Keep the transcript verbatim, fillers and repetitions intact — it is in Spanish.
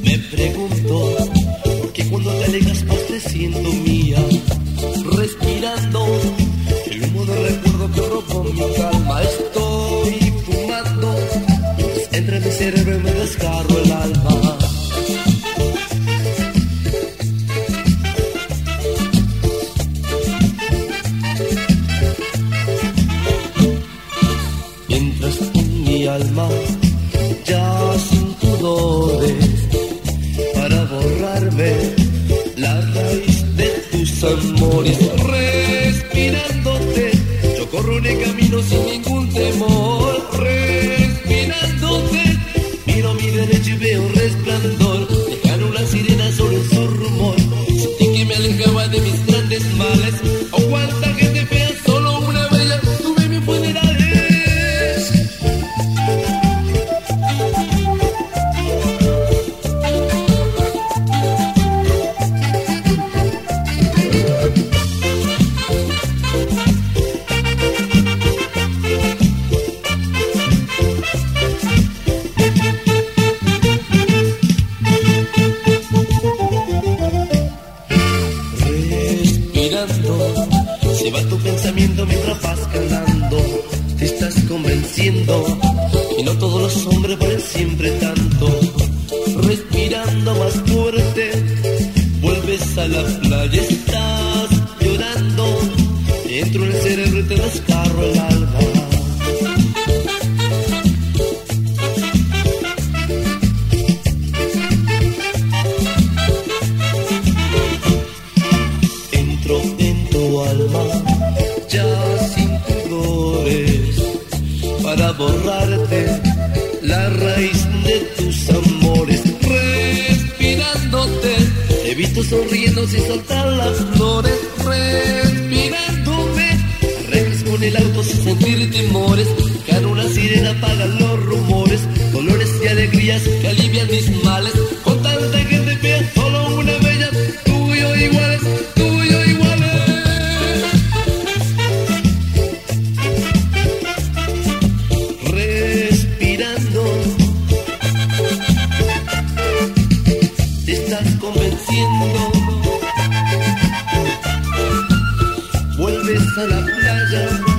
Me pregunto por qué cuando te alejas más te siento mía, respirando el humo de recuerdo que robó mi calma. Estoy fumando, entra en mi cerebro y me desgarro el alma. Mientras en mi alma ya sin pudores para borrarme la raíz de tus amores. Respirándote, yo corro en el camino sin ningún temor. Respirándote, miro a mi derecha y veo resplandor. Dejaron una sirena solo en su rumor. Sentí que me alejaba de mis grandes males. Oh, cuánta gente fea, solo una bella tuve mis funerales. Se va tu pensamiento mientras vas cantando. Te estás convenciendo y no todos los hombres valen siempre tanto. Respirando más fuerte, vuelves a la playa, estás llorando. Entro en el cerebro y te desgarro el alma. Alma, ya sin pudores, para borrarte la raíz de tus amores. Respirándote, te he visto sonriendo sin soltar las flores. Respirándome, arreglas con el auto sin sentir temores. Dejar una sirena apaga los rumores. Dolores y alegrías que alivian mis males. Con tanta gente fea, solo una bella, tú y yo iguales, tú y yo iguales. Te estás convenciendo, vuelves a la playa.